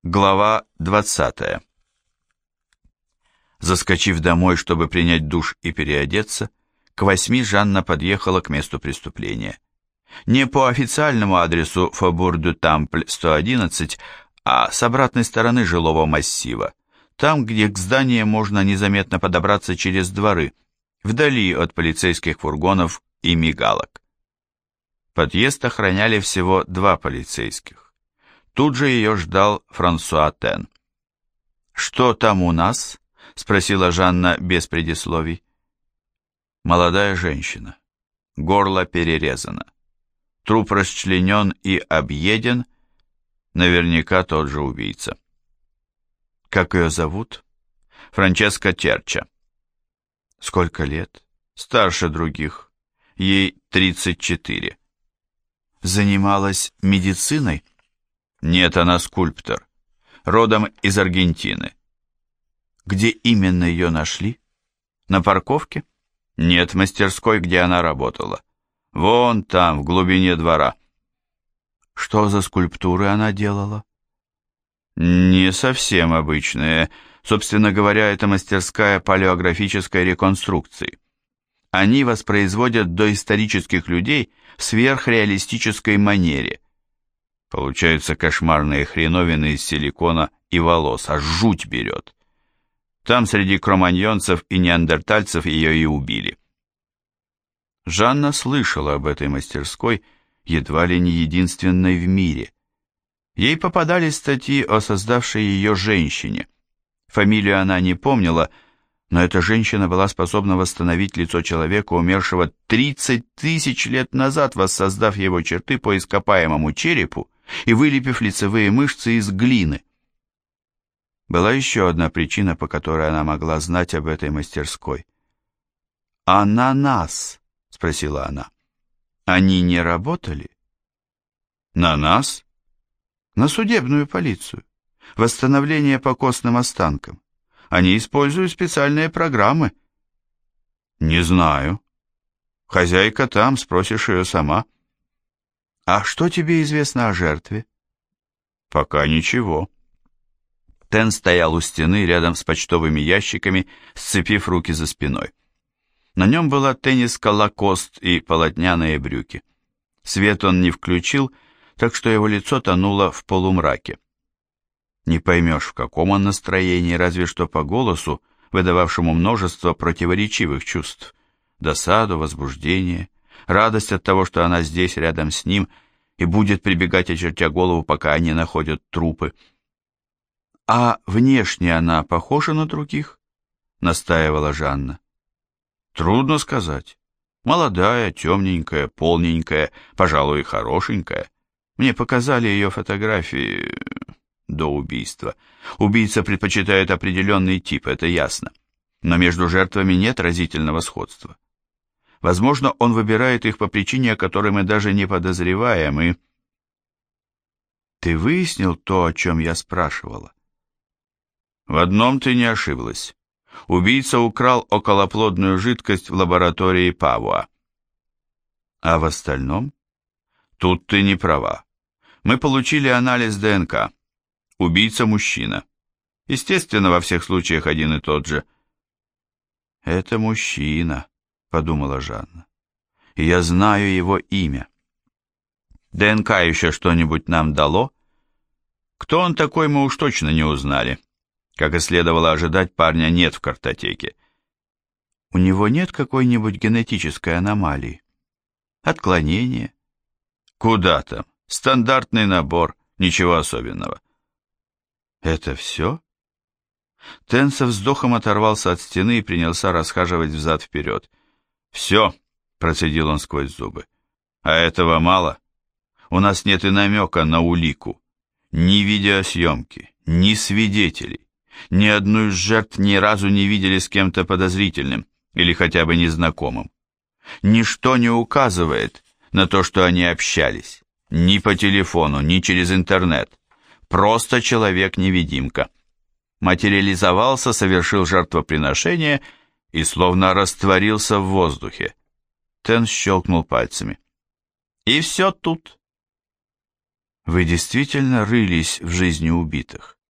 Глава 20. Заскочив домой, чтобы принять душ и переодеться, к 8 Жанна подъехала к месту преступления. Не по официальному адресу Фобур-дю-Тампль, 111, а с обратной стороны жилого массива, там, где к зданию можно незаметно подобраться через дворы, вдали от полицейских фургонов и мигалок. Подъезд охраняли всего 2 полицейских. Тут же ее ждал Франсуа Тен. «Что там у нас?» — спросила Жанна без предисловий. Молодая женщина. Горло перерезано. Труп расчленен и объеден. Наверняка тот же убийца. Как ее зовут? Франческа Черча. Сколько лет? Старше других. Ей 34. Занималась медициной? Нет, она скульптор. Родом из Аргентины. Где именно ее нашли? На парковке? Нет, в мастерской, где она работала. Вон там, в глубине двора. Что за скульптуры она делала? Не совсем обычные. Собственно говоря, это мастерская палеографической реконструкции. Они воспроизводят доисторических людей в сверхреалистической манере. Получаются кошмарные хреновины из силикона и волос, аж жуть берет. Там среди кроманьонцев и неандертальцев ее и убили. Жанна слышала об этой мастерской, едва ли не единственной в мире. Ей попадались статьи о создавшей ее женщине. Фамилию она не помнила, но эта женщина была способна восстановить лицо человека, умершего 30 тысяч лет назад, воссоздав его черты по ископаемому черепу и вылепив лицевые мышцы из глины. Была еще одна причина, по которой она могла знать об этой мастерской. «А на нас?» — спросила она. «Они не работали?» «На нас?» «На судебную полицию. Восстановление по костным останкам. Они используют специальные программы». «Не знаю. Хозяйка там, спросишь ее сама». «А что тебе известно о жертве?» «Пока ничего». Тен стоял у стены рядом с почтовыми ящиками, сцепив руки за спиной. На нем была тенниска Лакост и полотняные брюки. Свет он не включил, так что его лицо тонуло в полумраке. Не поймешь, в каком он настроении, разве что по голосу, выдававшему множество противоречивых чувств. Досаду, возбуждение, радость от того, что она здесь, рядом с ним, и будет прибегать, очертя голову, пока они находят трупы. «А внешне она похожа на других?» — настаивала Жанна. «Трудно сказать. Молодая, темненькая, полненькая, пожалуй, хорошенькая. Мне показали ее фотографии до убийства. Убийца предпочитает определенный тип, это ясно. Но между жертвами нет разительного сходства. Возможно, он выбирает их по причине, о которой мы даже не подозреваем, и...» «Ты выяснил то, о чем я спрашивала?» «В одном ты не ошиблась. Убийца украл околоплодную жидкость в лаборатории Павуа». «А в остальном?» «Тут ты не права. Мы получили анализ ДНК. Убийца мужчина. Естественно, во всех случаях один и тот же». «Это мужчина», — подумала Жанна. «И я знаю его имя». «ДНК еще что-нибудь нам дало?» «Кто он такой, мы уж точно не узнали. Как и следовало ожидать, парня нет в картотеке». «У него нет какой-нибудь генетической аномалии? Отклонения?» «Куда там? Стандартный набор, ничего особенного». «Это все?» Тен со вздохом оторвался от стены и принялся расхаживать взад-вперед. «Все», — процедил он сквозь зубы. «А этого мало? У нас нет и намека на улику. Ни видеосъемки, ни свидетелей. Ни одну из жертв ни разу не видели с кем-то подозрительным или хотя бы незнакомым. Ничто не указывает на то, что они общались. Ни по телефону, ни через интернет. Просто человек-невидимка. Материализовался, совершил жертвоприношение и словно растворился в воздухе. Тен щелкнул пальцами. И все тут. Вы действительно рылись в жизни убитых?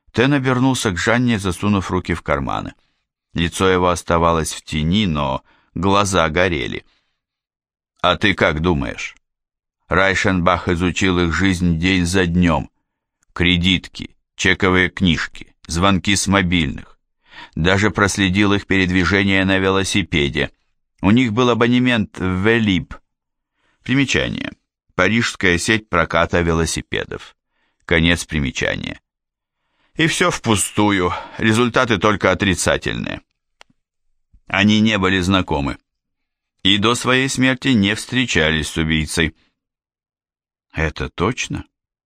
Тен обернулся к Жанне, засунув руки в карманы. Лицо его оставалось в тени, но глаза горели. «А ты как думаешь?» Райшенбах изучил их жизнь день за днем. Кредитки, чековые книжки, звонки с мобильных. Даже проследил их передвижение на велосипеде. У них был абонемент в Велиб. Примечание. Парижская сеть проката велосипедов. Конец примечания. И все впустую, результаты только отрицательные. Они не были знакомы. И до своей смерти не встречались с убийцей. Это точно?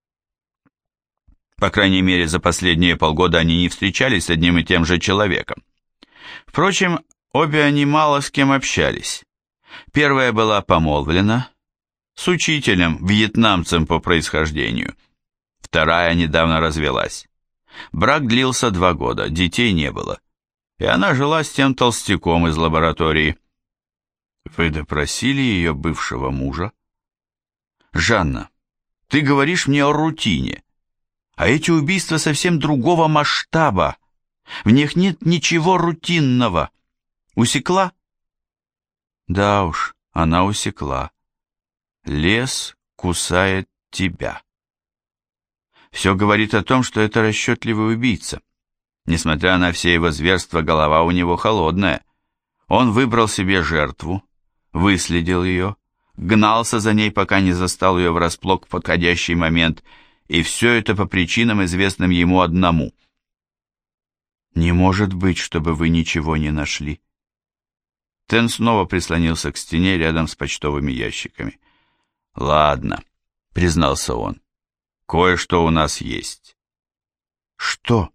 По крайней мере, за последние полгода они не встречались с одним и тем же человеком. Впрочем, обе они мало с кем общались. Первая была помолвлена с учителем, вьетнамцем по происхождению. Вторая недавно развелась. Брак длился 2 года, детей не было. И она жила с тем толстяком из лаборатории. Вы допросили ее бывшего мужа? Жанна, ты говоришь мне о рутине. А эти убийства совсем другого масштаба. В них нет ничего рутинного. Усекла? Да уж, она усекла. Лес кусает тебя. Все говорит о том, что это расчетливый убийца. Несмотря на все его зверства, голова у него холодная. Он выбрал себе жертву, выследил ее, гнался за ней, пока не застал ее врасплох в подходящий момент, и все это по причинам, известным ему одному. Не может быть, чтобы вы ничего не нашли. Тен снова прислонился к стене рядом с почтовыми ящиками. Ладно, признался он, кое-что у нас есть. Что?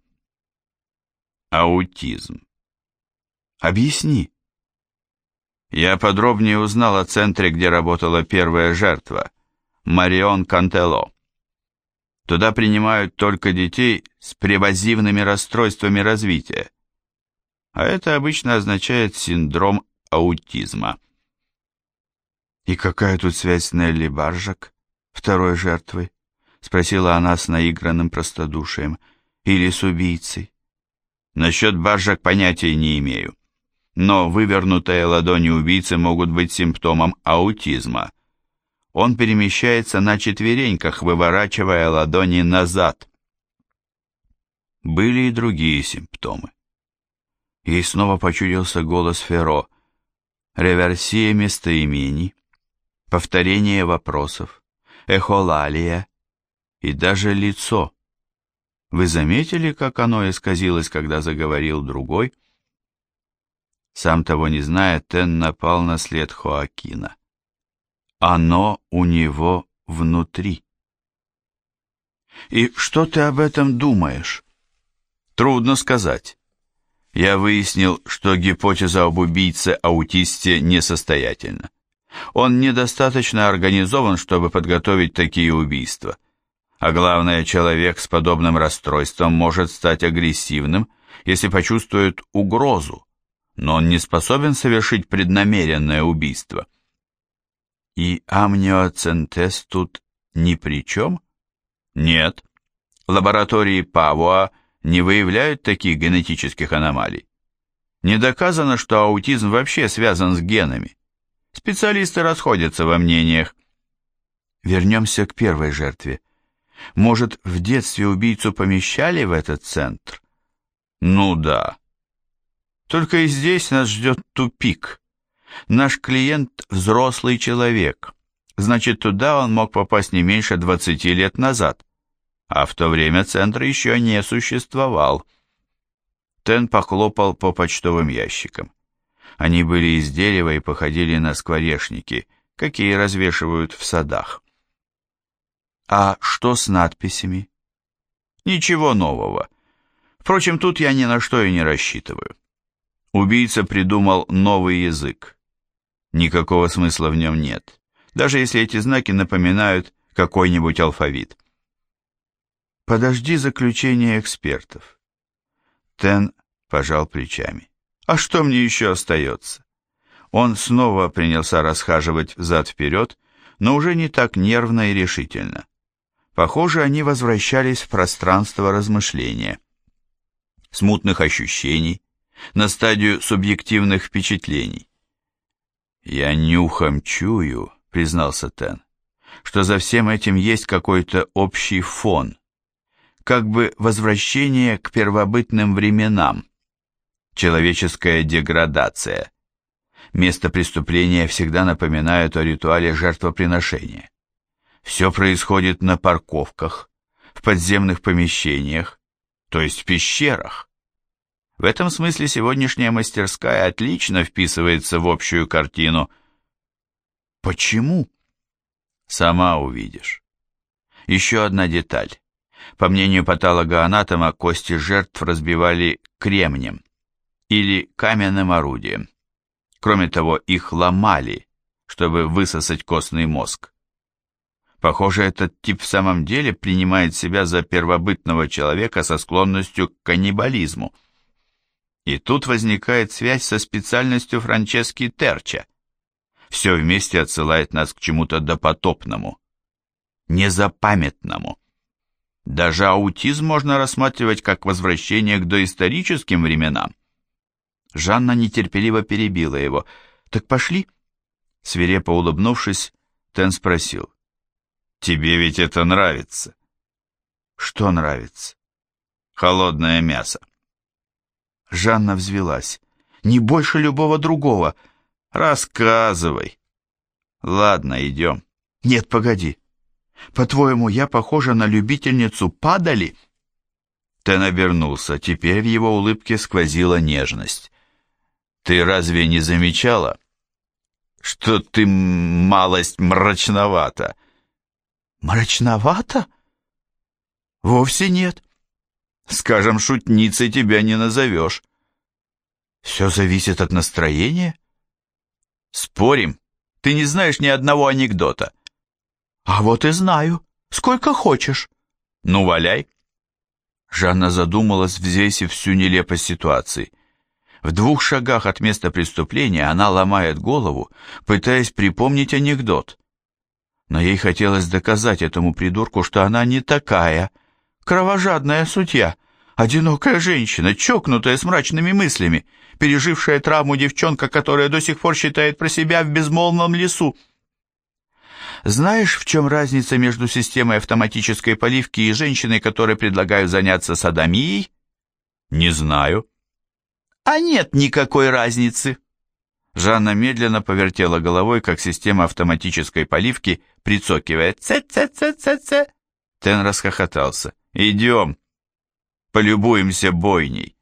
Аутизм. Объясни. Я подробнее узнал о центре, где работала первая жертва, Марион Кантело. Туда принимают только детей с превазивными расстройствами развития. А это обычно означает синдром аутизма. И какая тут связь с Нелли Баржак, второй жертвой? Спросила она с наигранным простодушием. Или с убийцей? Насчет Баржак понятия не имею. Но вывернутые ладони убийцы могут быть симптомом аутизма. Он перемещается на четвереньках, выворачивая ладони назад. Были и другие симптомы. Ей снова почудился голос Ферро. Реверсия местоимений, повторение вопросов, эхолалия и даже лицо. Вы заметили, как оно исказилось, когда заговорил другой? Сам того не зная, Тен напал на след Хоакина. Оно у него внутри. И что ты об этом думаешь? Трудно сказать. Я выяснил, что гипотеза об убийце-аутисте несостоятельна. Он недостаточно организован, чтобы подготовить такие убийства. А главное, человек с подобным расстройством может стать агрессивным, если почувствует угрозу, но он не способен совершить преднамеренное убийство. И амниоцентез тут ни при чем? Нет. Лаборатории Павуа не выявляют таких генетических аномалий. Не доказано, что аутизм вообще связан с генами. Специалисты расходятся во мнениях. Вернемся к первой жертве. Может, в детстве убийцу помещали в этот центр? Ну да. Только и здесь нас ждет тупик. Наш клиент – взрослый человек. Значит, туда он мог попасть не меньше 20 лет назад. А в то время центр еще не существовал. Тен похлопал по почтовым ящикам. Они были из дерева и походили на скворечники, какие развешивают в садах. А что с надписями? Ничего нового. Впрочем, тут я ни на что и не рассчитываю. Убийца придумал новый язык. Никакого смысла в нем нет, даже если эти знаки напоминают какой-нибудь алфавит. Подожди заключения экспертов. Тен пожал плечами. А что мне еще остается? Он снова принялся расхаживать взад-вперед, но уже не так нервно и решительно. Похоже, они возвращались в пространство размышления. смутных ощущений, на стадию субъективных впечатлений. «Я нюхом чую», — признался Тен, «что за всем этим есть какой-то общий фон, как бы возвращение к первобытным временам, человеческая деградация. Место преступления всегда напоминает о ритуале жертвоприношения. Все происходит на парковках, в подземных помещениях, то есть в пещерах. В этом смысле сегодняшняя мастерская отлично вписывается в общую картину». «Почему?» «Сама увидишь». Еще одна деталь. По мнению патологоанатома, кости жертв разбивали кремнем или каменным орудием. Кроме того, их ломали, чтобы высосать костный мозг. Похоже, этот тип в самом деле принимает себя за первобытного человека со склонностью к каннибализму. И тут возникает связь со специальностью Франчески Терча. Все вместе отсылает нас к чему-то допотопному, незапамятному. Даже аутизм можно рассматривать как возвращение к доисторическим временам. Жанна нетерпеливо перебила его. «Так пошли?» Свирепо улыбнувшись, Тен спросил. «Тебе ведь это нравится?» «Что нравится?» «Холодное мясо». Жанна взвилась. «Не больше любого другого. Рассказывай». «Ладно, идем». «Нет, погоди. По-твоему, я похожа на любительницу падали?» Тен обернулся. Теперь в его улыбке сквозила нежность. «Ты разве не замечала, что ты малость мрачновата?» «Мрачновато? Вовсе нет. Скажем, шутницей тебя не назовешь». «Все зависит от настроения?» «Спорим, ты не знаешь ни одного анекдота». «А вот и знаю. Сколько хочешь». «Ну, валяй». Жанна задумалась, взвесив всю нелепость ситуации. В 2 шагах от места преступления она ломает голову, пытаясь припомнить анекдот. Но ей хотелось доказать этому придурку, что она не такая, кровожадная судья, одинокая женщина, чокнутая с мрачными мыслями, пережившая травму девчонка, которая до сих пор считает про себя в безмолвном лесу. Знаешь, в чем разница между системой автоматической поливки и женщиной, которой предлагают заняться содомией? Не знаю. А нет никакой разницы. Жанна медленно повертела головой, как система автоматической поливки прицокивает. Ц-ц-ц-ц-ц. Тен расхохотался. Идем, полюбуемся бойней.